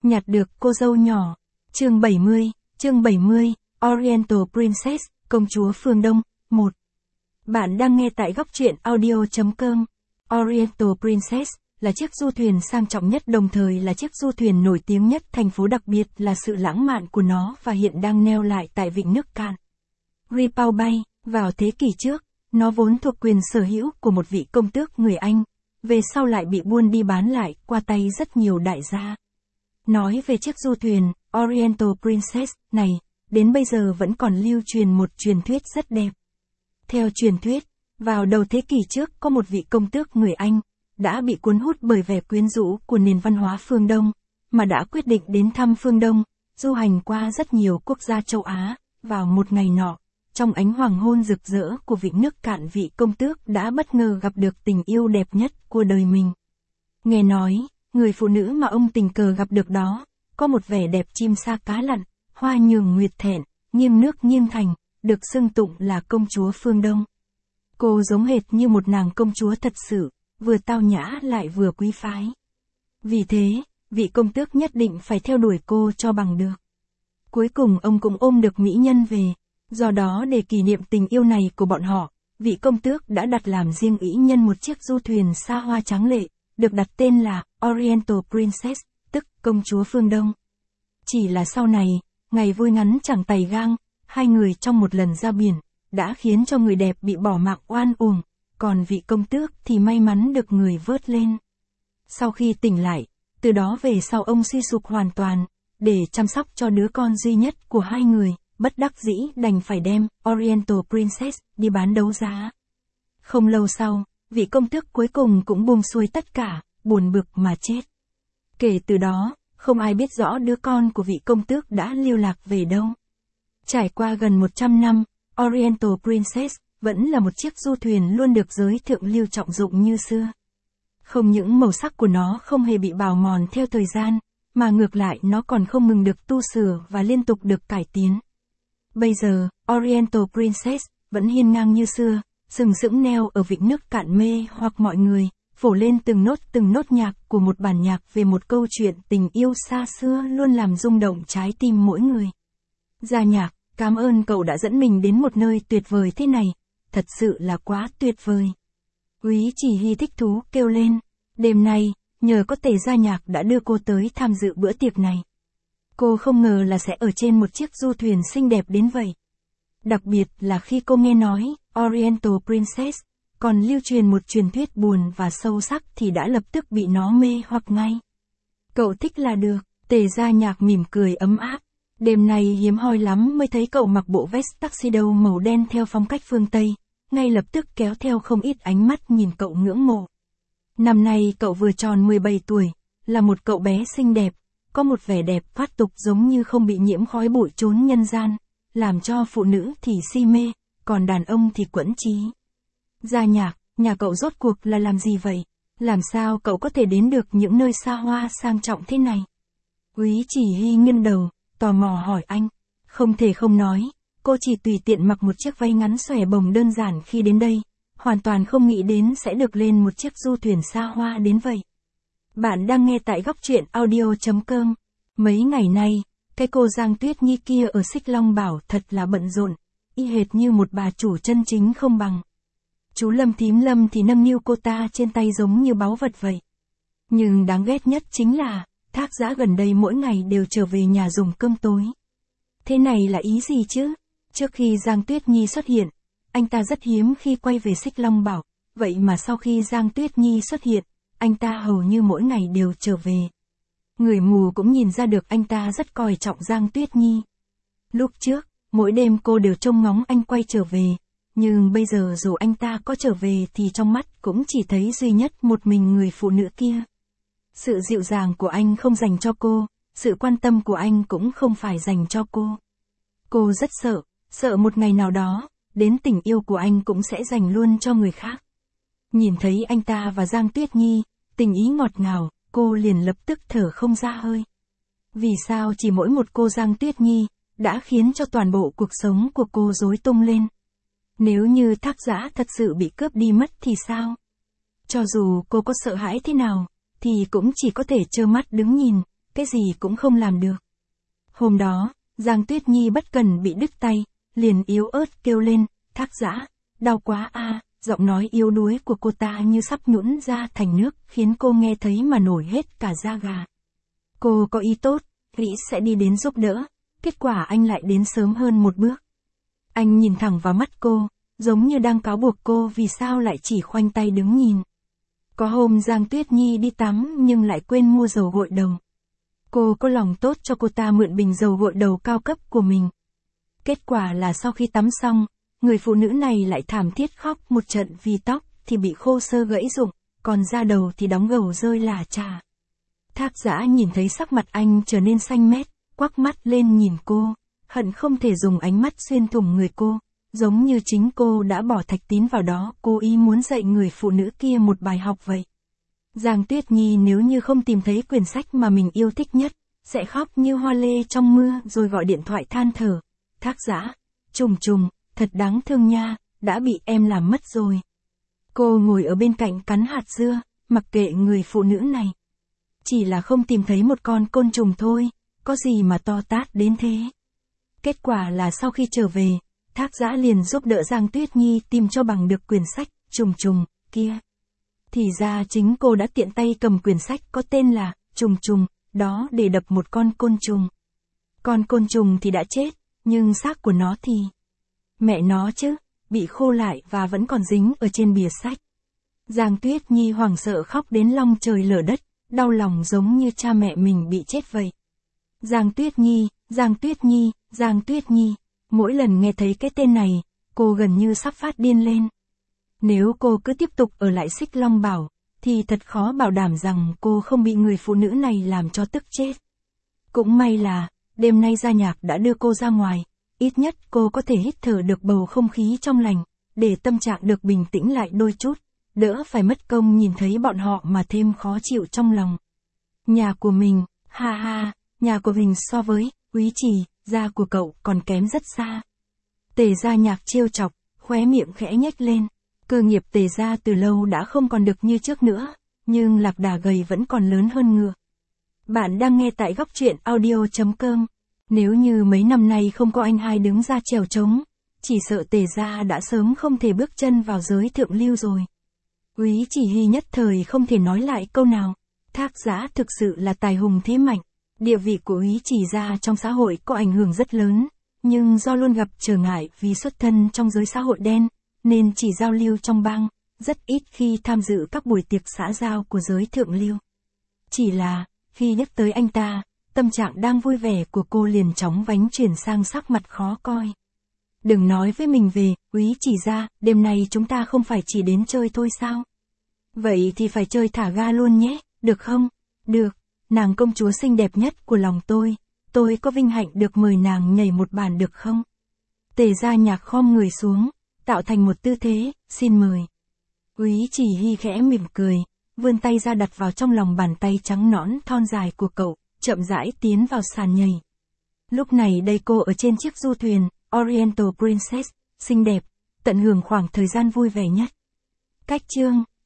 Nhặt được cô dâu nhỏ. Chương 70, Oriental Princess, công chúa phương Đông, 1. Bạn đang nghe tại góc truyện audio.com. Oriental Princess là chiếc du thuyền sang trọng nhất, đồng thời là chiếc du thuyền nổi tiếng nhất thành phố, đặc biệt là sự lãng mạn của nó và hiện đang neo lại tại vịnh nước cạn Ripau Bay. Vào thế kỷ trước, nó vốn thuộc quyền sở hữu của một vị công tước người Anh, về sau lại bị buôn đi bán lại qua tay rất nhiều đại gia. Nói về chiếc du thuyền Oriental Princess này, đến bây giờ vẫn còn lưu truyền một truyền thuyết rất đẹp. Theo truyền thuyết, vào đầu thế kỷ trước có một vị công tước người Anh, đã bị cuốn hút bởi vẻ quyến rũ của nền văn hóa phương Đông, mà đã quyết định đến thăm phương Đông, du hành qua rất nhiều quốc gia châu Á. Vào một ngày nọ, trong ánh hoàng hôn rực rỡ của vịnh nước cạn, vị công tước đã bất ngờ gặp được tình yêu đẹp nhất của đời mình. Nghe nói, người phụ nữ mà ông tình cờ gặp được đó, có một vẻ đẹp chim sa cá lặn, hoa nhường nguyệt thẹn, nghiêng nước nghiêng thành, được xưng tụng là công chúa phương Đông. Cô giống hệt như một nàng công chúa thật sự, vừa tao nhã lại vừa quý phái. Vì thế, vị công tước nhất định phải theo đuổi cô cho bằng được. Cuối cùng ông cũng ôm được mỹ nhân về, do đó để kỷ niệm tình yêu này của bọn họ, vị công tước đã đặt làm riêng ý nhân một chiếc du thuyền xa hoa tráng lệ, được đặt tên là Oriental Princess, tức công chúa phương Đông. Chỉ là sau này, ngày vui ngắn chẳng tày gang, hai người trong một lần ra biển, đã khiến cho người đẹp bị bỏ mạng oan uổng, còn vị công tước thì may mắn được người vớt lên. Sau khi tỉnh lại, từ đó về sau ông suy sụp hoàn toàn, để chăm sóc cho đứa con duy nhất của hai người, bất đắc dĩ đành phải đem Oriental Princess đi bán đấu giá. Không lâu sau, vị công tước cuối cùng cũng buông xuôi tất cả, buồn bực mà chết. Kể từ đó, không ai biết rõ đứa con của vị công tước đã lưu lạc về đâu. Trải qua gần 100 năm, Oriental Princess vẫn là một chiếc du thuyền luôn được giới thượng lưu trọng dụng như xưa. Không những màu sắc của nó không hề bị bào mòn theo thời gian, mà ngược lại nó còn không ngừng được tu sửa và liên tục được cải tiến. Bây giờ, Oriental Princess vẫn hiên ngang như xưa, sừng sững neo ở vịnh nước cạn mê hoặc mọi người, phổ lên từng nốt nhạc của một bản nhạc về một câu chuyện tình yêu xa xưa luôn làm rung động trái tim mỗi người. Gia nhạc, cảm ơn cậu đã dẫn mình đến một nơi tuyệt vời thế này, thật sự là quá tuyệt vời. Úy Chỉ Hy thích thú kêu lên, đêm nay, nhờ có Tề Gia Nhạc đã đưa cô tới tham dự bữa tiệc này. Cô không ngờ là sẽ ở trên một chiếc du thuyền xinh đẹp đến vậy. Đặc biệt là khi cô nghe nói, Oriental Princess còn lưu truyền một truyền thuyết buồn và sâu sắc thì đã lập tức bị nó mê hoặc ngay. Cậu thích là được, Tề Gia Nhạc mỉm cười ấm áp. Đêm nay hiếm hoi lắm mới thấy cậu mặc bộ vest tuxedo màu đen theo phong cách phương Tây, ngay lập tức kéo theo không ít ánh mắt nhìn cậu ngưỡng mộ. Năm nay cậu vừa tròn 17 tuổi, là một cậu bé xinh đẹp, có một vẻ đẹp thoát tục giống như không bị nhiễm khói bụi chốn nhân gian, làm cho phụ nữ thì si mê, còn đàn ông thì quẫn trí. Gia Nhạc, nhà cậu rốt cuộc là làm gì vậy? Làm sao cậu có thể đến được những nơi xa hoa sang trọng thế này? Úy Chỉ Hy nghiêng đầu, tò mò hỏi anh. Không thể không nói, cô chỉ tùy tiện mặc một chiếc váy ngắn xòe bồng đơn giản khi đến đây, hoàn toàn không nghĩ đến sẽ được lên một chiếc du thuyền xa hoa đến vậy. Bạn đang nghe tại góc truyện audio.com. Mấy ngày nay, cái cô Giang Tuyết Nhi kia ở Xích Long Bảo thật là bận rộn, y hệt như một bà chủ chân chính không bằng. Chú Lâm thím Lâm thì nâng niu cô ta trên tay giống như báu vật vậy. Nhưng đáng ghét nhất chính là, Thác Giã gần đây mỗi ngày đều trở về nhà dùng cơm tối. Thế này là ý gì chứ? Trước khi Giang Tuyết Nhi xuất hiện, anh ta rất hiếm khi quay về Xích Long Bảo, vậy mà sau khi Giang Tuyết Nhi xuất hiện, anh ta hầu như mỗi ngày đều trở về. Người mù cũng nhìn ra được anh ta rất coi trọng Giang Tuyết Nhi. Lúc trước, mỗi đêm cô đều trông ngóng anh quay trở về, nhưng bây giờ dù anh ta có trở về thì trong mắt cũng chỉ thấy duy nhất một mình người phụ nữ kia. Sự dịu dàng của anh không dành cho cô, sự quan tâm của anh cũng không phải dành cho cô. Cô rất sợ một ngày nào đó, đến tình yêu của anh cũng sẽ dành luôn cho người khác. Nhìn thấy anh ta và Giang Tuyết Nhi, tình ý ngọt ngào, cô liền lập tức thở không ra hơi. Vì sao chỉ mỗi một cô Giang Tuyết Nhi, đã khiến cho toàn bộ cuộc sống của cô rối tung lên? Nếu như Thác Giã thật sự bị cướp đi mất thì sao? Cho dù cô có sợ hãi thế nào, thì cũng chỉ có thể trơ mắt đứng nhìn, cái gì cũng không làm được. Hôm đó, Giang Tuyết Nhi bất cần bị đứt tay, liền yếu ớt kêu lên, Thác Dã, đau quá a. Giọng nói yếu đuối của cô ta như sắp nhũn ra thành nước, khiến cô nghe thấy mà nổi hết cả da gà. Cô có ý tốt, nghĩ sẽ đi đến giúp đỡ, kết quả anh lại đến sớm hơn một bước. Anh nhìn thẳng vào mắt cô, giống như đang cáo buộc cô vì sao lại chỉ khoanh tay đứng nhìn. Có hôm Giang Tuyết Nhi đi tắm nhưng lại quên mua dầu gội đầu. Cô có lòng tốt cho cô ta mượn bình dầu gội đầu cao cấp của mình. Kết quả là sau khi tắm xong, người phụ nữ này lại thảm thiết khóc một trận vì tóc thì bị khô xơ gãy rụng, còn da đầu thì đóng gầu rơi lả chả. Thác Dã nhìn thấy sắc mặt anh trở nên xanh mét, quắc mắt lên nhìn cô, hận không thể dùng ánh mắt xuyên thủng người cô, giống như chính cô đã bỏ thạch tín vào đó, cố ý muốn dạy người phụ nữ kia một bài học vậy. Giang Tuyết Nhi nếu như không tìm thấy quyển sách mà mình yêu thích nhất, sẽ khóc như hoa lê trong mưa rồi gọi điện thoại than thở. Thác Dã, trùng trùng, thật đáng thương nha, đã bị em làm mất rồi. Cô ngồi ở bên cạnh cắn hạt dưa, mặc kệ người phụ nữ này. Chỉ là không tìm thấy một con côn trùng thôi, có gì mà to tát đến thế. Kết quả là sau khi trở về, Thác Dã liền giúp đỡ Giang Tuyết Nhi tìm cho bằng được quyển sách trùng trùng kia. Thì ra chính cô đã tiện tay cầm quyển sách có tên là Trùng trùng, đó để đập một con côn trùng. Con côn trùng thì đã chết, nhưng xác của nó thì... Mẹ nó chứ, bị khô lại và vẫn còn dính ở trên bìa sách. Giang Tuyết Nhi hoảng sợ khóc đến long trời lở đất, đau lòng giống như cha mẹ mình bị chết vậy. Giang Tuyết Nhi, Giang Tuyết Nhi, Giang Tuyết Nhi, mỗi lần nghe thấy cái tên này, cô gần như sắp phát điên lên. Nếu cô cứ tiếp tục ở lại Xích Long Bảo, thì thật khó bảo đảm rằng cô không bị người phụ nữ này làm cho tức chết. Cũng may là, đêm nay Gia Nhạc đã đưa cô ra ngoài, ít nhất cô có thể hít thở được bầu không khí trong lành, để tâm trạng được bình tĩnh lại đôi chút, đỡ phải mất công nhìn thấy bọn họ mà thêm khó chịu trong lòng. Nhà của mình, ha ha, nhà của mình so với Úy Trì, gia của cậu còn kém rất xa. Tề Gia Nhạc trêu chọc, khóe miệng khẽ nhếch lên. Cơ nghiệp Tề gia từ lâu đã không còn được như trước nữa, nhưng lạc đà gầy vẫn còn lớn hơn ngựa. Bạn đang nghe tại góc truyện audio.com. Nếu như mấy năm nay không có anh hai đứng ra chèo trống, chỉ sợ Tề gia đã sớm không thể bước chân vào giới thượng lưu rồi. Úy Chỉ Hy nhất thời không thể nói lại câu nào. Thác Dã thực sự là tài hùng thế mạnh. Địa vị của Úy Chỉ gia trong xã hội có ảnh hưởng rất lớn, nhưng do luôn gặp trở ngại vì xuất thân trong giới xã hội đen, nên chỉ giao lưu trong bang, rất ít khi tham dự các buổi tiệc xã giao của giới thượng lưu. Chỉ là, khi nhắc tới anh ta, tâm trạng đang vui vẻ của cô liền chóng vánh chuyển sang sắc mặt khó coi. Đừng nói với mình về, Úy Chỉ gia, đêm nay chúng ta không phải chỉ đến chơi thôi sao? Vậy thì phải chơi thả ga luôn nhé, được không? Được, nàng công chúa xinh đẹp nhất của lòng tôi có vinh hạnh được mời nàng nhảy một bàn được không? Tề Gia Nhạc khom người xuống, tạo thành một tư thế, xin mời. Úy Chỉ Hy khẽ mỉm cười, vươn tay ra đặt vào trong lòng bàn tay trắng nõn thon dài của cậu, chậm rãi tiến vào sàn nhảy. Lúc này đây cô ở trên chiếc du thuyền, Oriental Princess, xinh đẹp, tận hưởng khoảng thời gian vui vẻ nhất. Cách chương